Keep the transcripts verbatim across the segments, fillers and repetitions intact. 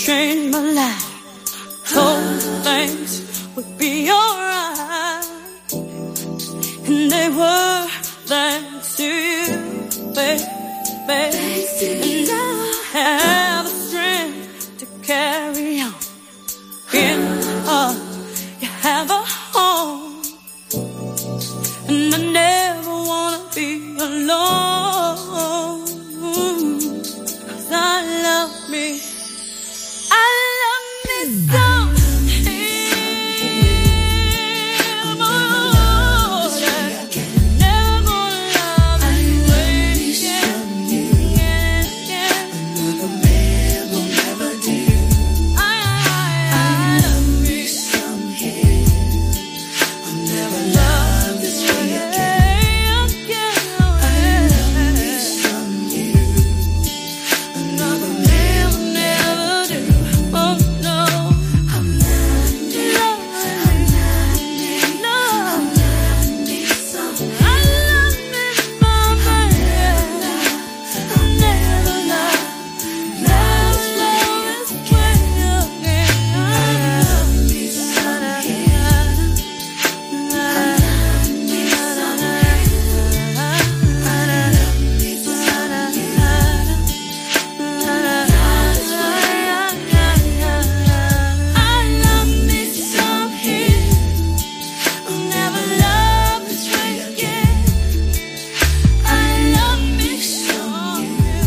changed my life. Told things would be alright, and they were thanks to you, baby. And now I have the strength to carry on. In her, you have a home, and I never wanna be alone. 'Cause I love me, I love me some him. Oh, yeah. Never gonna love this way again. Yeah, yeah. Another man will never do. I, I, I love me some him. I'll never love this way again. I love me some you. Another man will never do. Oh no, I'm not me. I'm not me. No, I'm not me some. I love me, mama. I'll never love, love, love this way again. I love me some him. I love me some him. I love me some I love me some him. I'll never love this way again. I love me some him.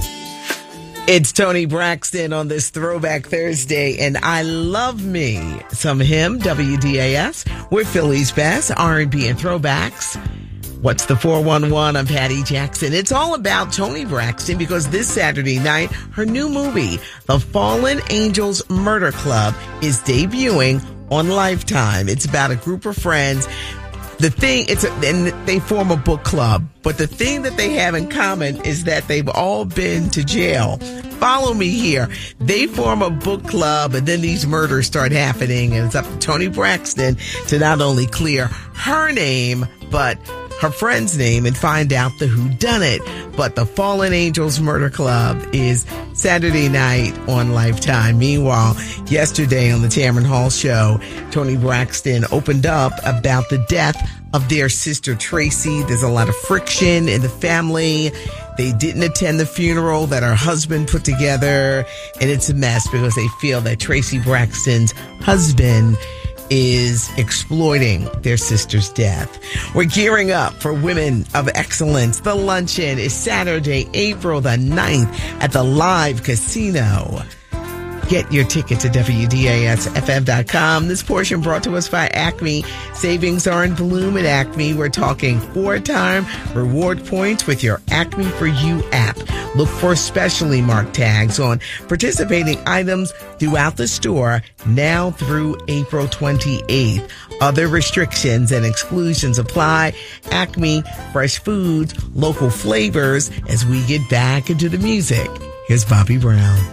It's Toni Braxton on this Throwback Thursday, and I love me some him. W D A S. We're Philly's best R and B and throwbacks. What's the four one one? I'm Patty Jackson. It's all about Toni Braxton because this Saturday night, her new movie, The Fallen Angels Murder Club, is debuting on Lifetime. It's about a group of friends. The thing, it's a, and they form a book club, but the thing that they have in common is that they've all been to jail. Follow me here. They form a book club, and then these murders start happening, and it's up to Toni Braxton to not only clear her name, but her friend's name and find out the whodunit. But the Fallen Angels Murder Club is Saturday night on Lifetime. Meanwhile, yesterday on the Tamron Hall Show, Toni Braxton opened up about the death of their sister Tracy. There's a lot of friction in the family. They didn't attend the funeral that her husband put together, and it's a mess because they feel that Tracy Braxton's husband is exploiting their sister's death. We're gearing up for Women of Excellence. The luncheon is Saturday, April the ninth at the Live Casino. Get your tickets at W D A S F M dot com. This portion brought to us by Acme. Savings are in bloom at Acme. We're talking four-time reward points with your Acme for You app. Look for specially marked tags on participating items throughout the store now through April twenty-eighth. Other restrictions and exclusions apply. Acme, fresh foods, local flavors as we get back into the music. Here's Bobby Brown.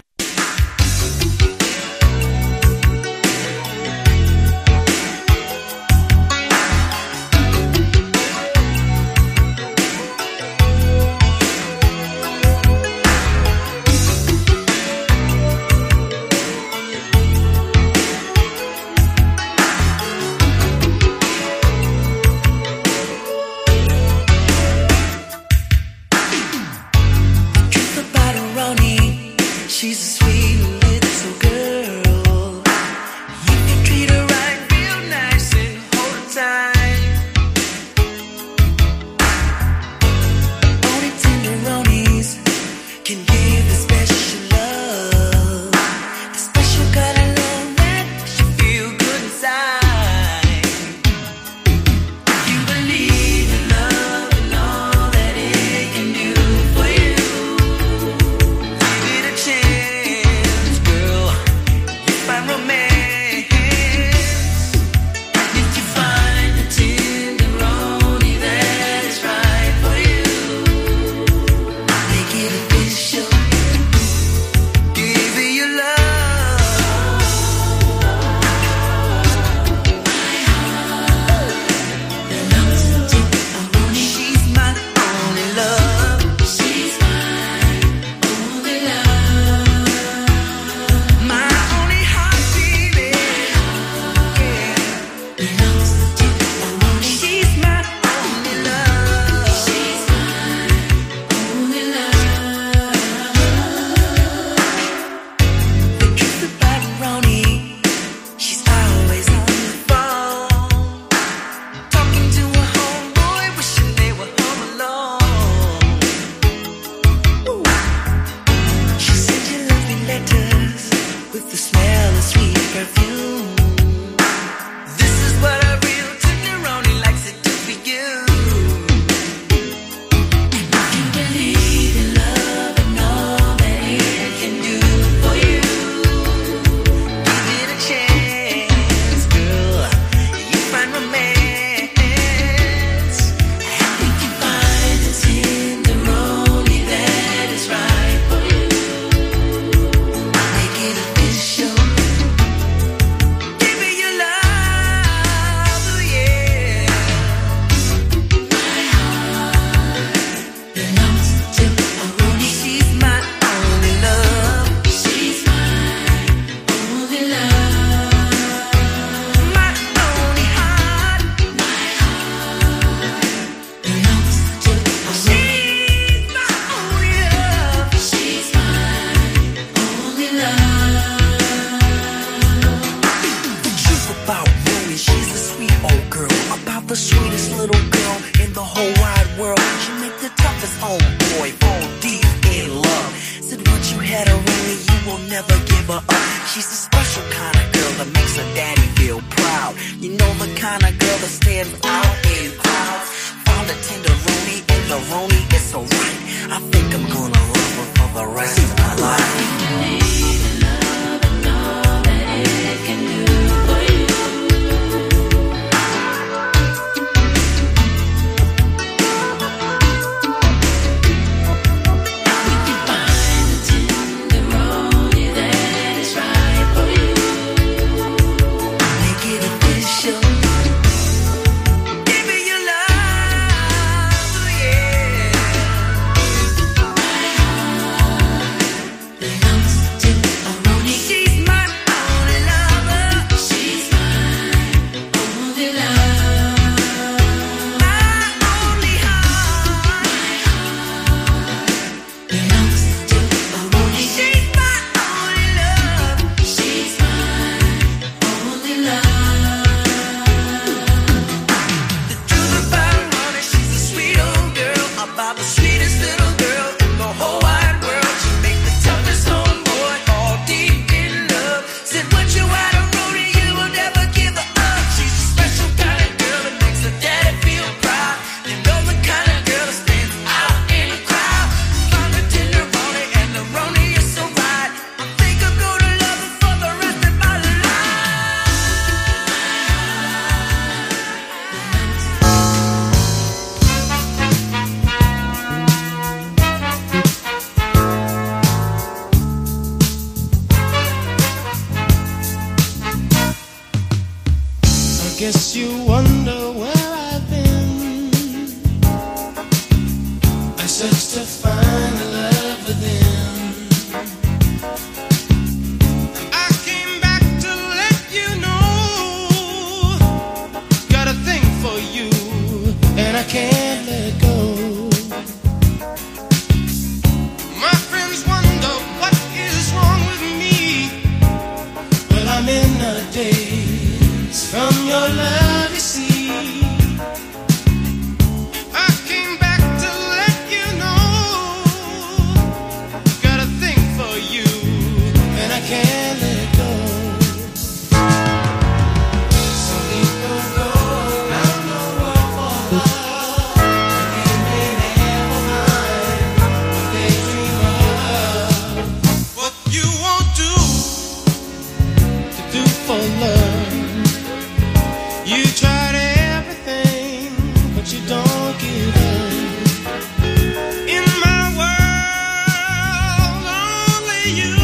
sweetest little girl in the whole wide world. She make the toughest homeboy fall deep in love. Said once you had her only, you will never give her up. She's a special kind of girl that makes her daddy feel proud. You know the kind of girl that stands out in crowds. Found a tenderoni and the roni is so right. I think I'm gonna love her for the rest of my life. Guess you wonder where I've been. I searched to find the love within. I came back to let you know, got a thing for you, and I can't let go. My friends wonder what is wrong with me. Well, I'm in a daze from your love, you see. I came back to let you know, got a thing for you, and I can't let go. Some people go around the world for love, and they never mind what they dream of. What you won't do to do for love. You tried everything, but you don't give up. In my world, only you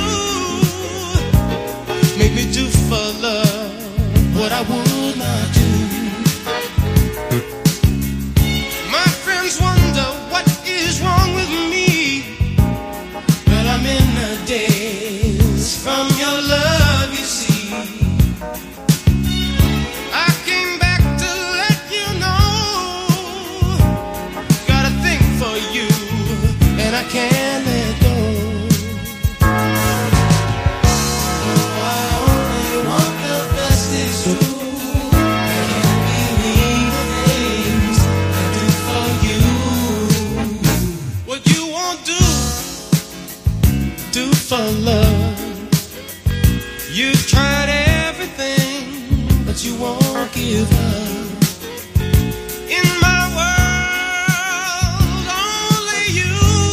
make me do for love what I would not do. My friends wonder what is wrong with me, but I'm in a daze from your love, you see. I can't let go. Oh, I only want the best, it's true. I can't believe the things I do for you. What you won't do, do for love. You've tried everything, but you won't give up. In my world, only you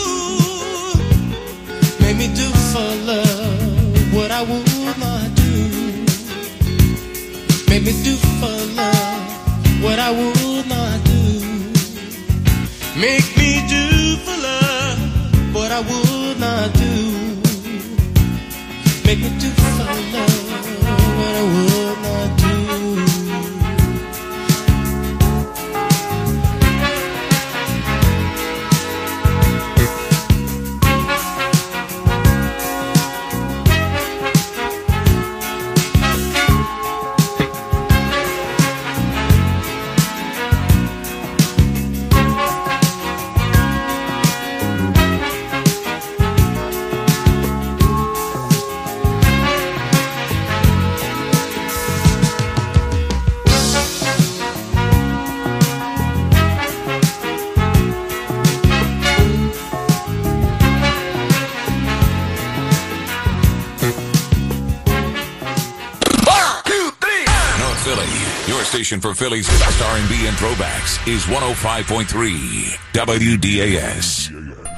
make me do for love what I would not do. Make me do for love what I would not do. Make me do for love what I would not do. Make me do for love what I would not do. station for Philly's best R and B and throwbacks is one oh five point three W D A S.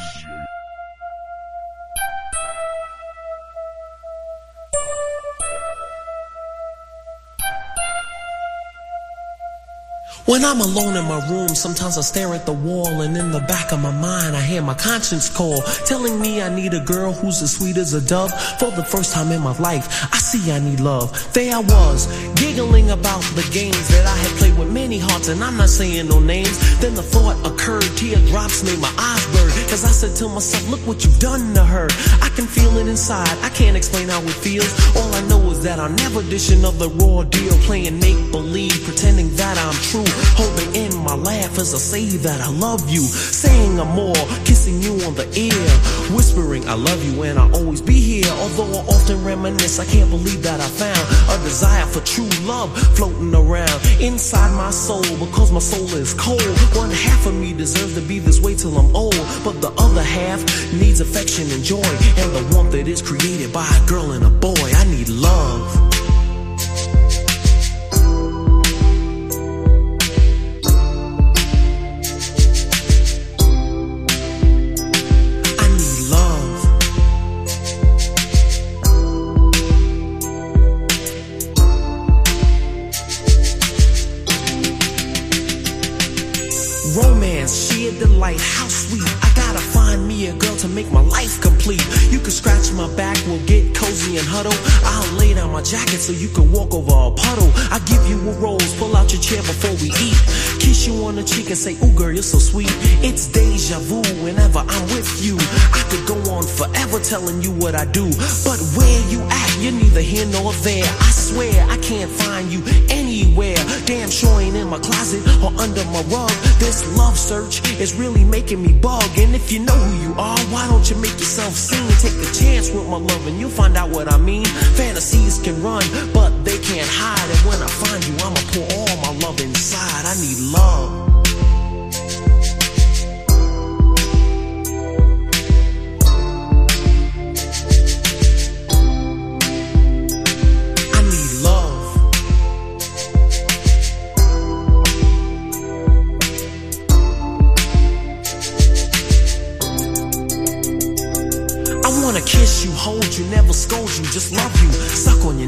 When I'm alone in my room, sometimes I stare at the wall, and in the back of my mind I hear my conscience call, telling me I need a girl who's as sweet as a dove. For the first time in my life, I see I need love. There I was, giggling about the games that I had played with many hearts, and I'm not saying no names. Then the thought occurred, teardrops made my eyes burn, cause I said to myself, look what you've done to her. I can feel it inside, I can't explain how it feels. All I know is that I'll never dish another raw deal, playing make-believe, pretending that I'm true, holding in my laugh as I say that I love you, saying I'm more, kissing you on the ear, whispering I love you and I'll always be here. Although I often reminisce, I can't believe that I found a desire for true love floating around inside my soul, because my soul is cold. One half of me deserves to be this way till I'm old, but the other half needs affection and joy, and the warmth that is created by a girl and a boy. I need love. Romance, sheer delight, how sweet. I gotta find me a girl to make my life complete. You can scratch my back, we'll get cozy and huddle. I'll lay down my jacket so you can walk over a puddle. I give you a rose, pull out your chair before we eat. Kiss you on the cheek and say, ooh girl, you're so sweet. It's deja vu whenever I'm with you. I could go on forever telling you what I do, but where you at, you're neither here nor there. I swear I can't find you anywhere. Damn sure ain't in my closet or under my rug. This love search is really making me bug. And if you know who you are, why don't you make yourself seen? Take a chance with my love and you'll find out what I mean. Fantasies can run, but they can't hide. And when I find you, I'ma pour all my love inside. I need love. Kiss you, hold you, never scold you, just love you, suck on your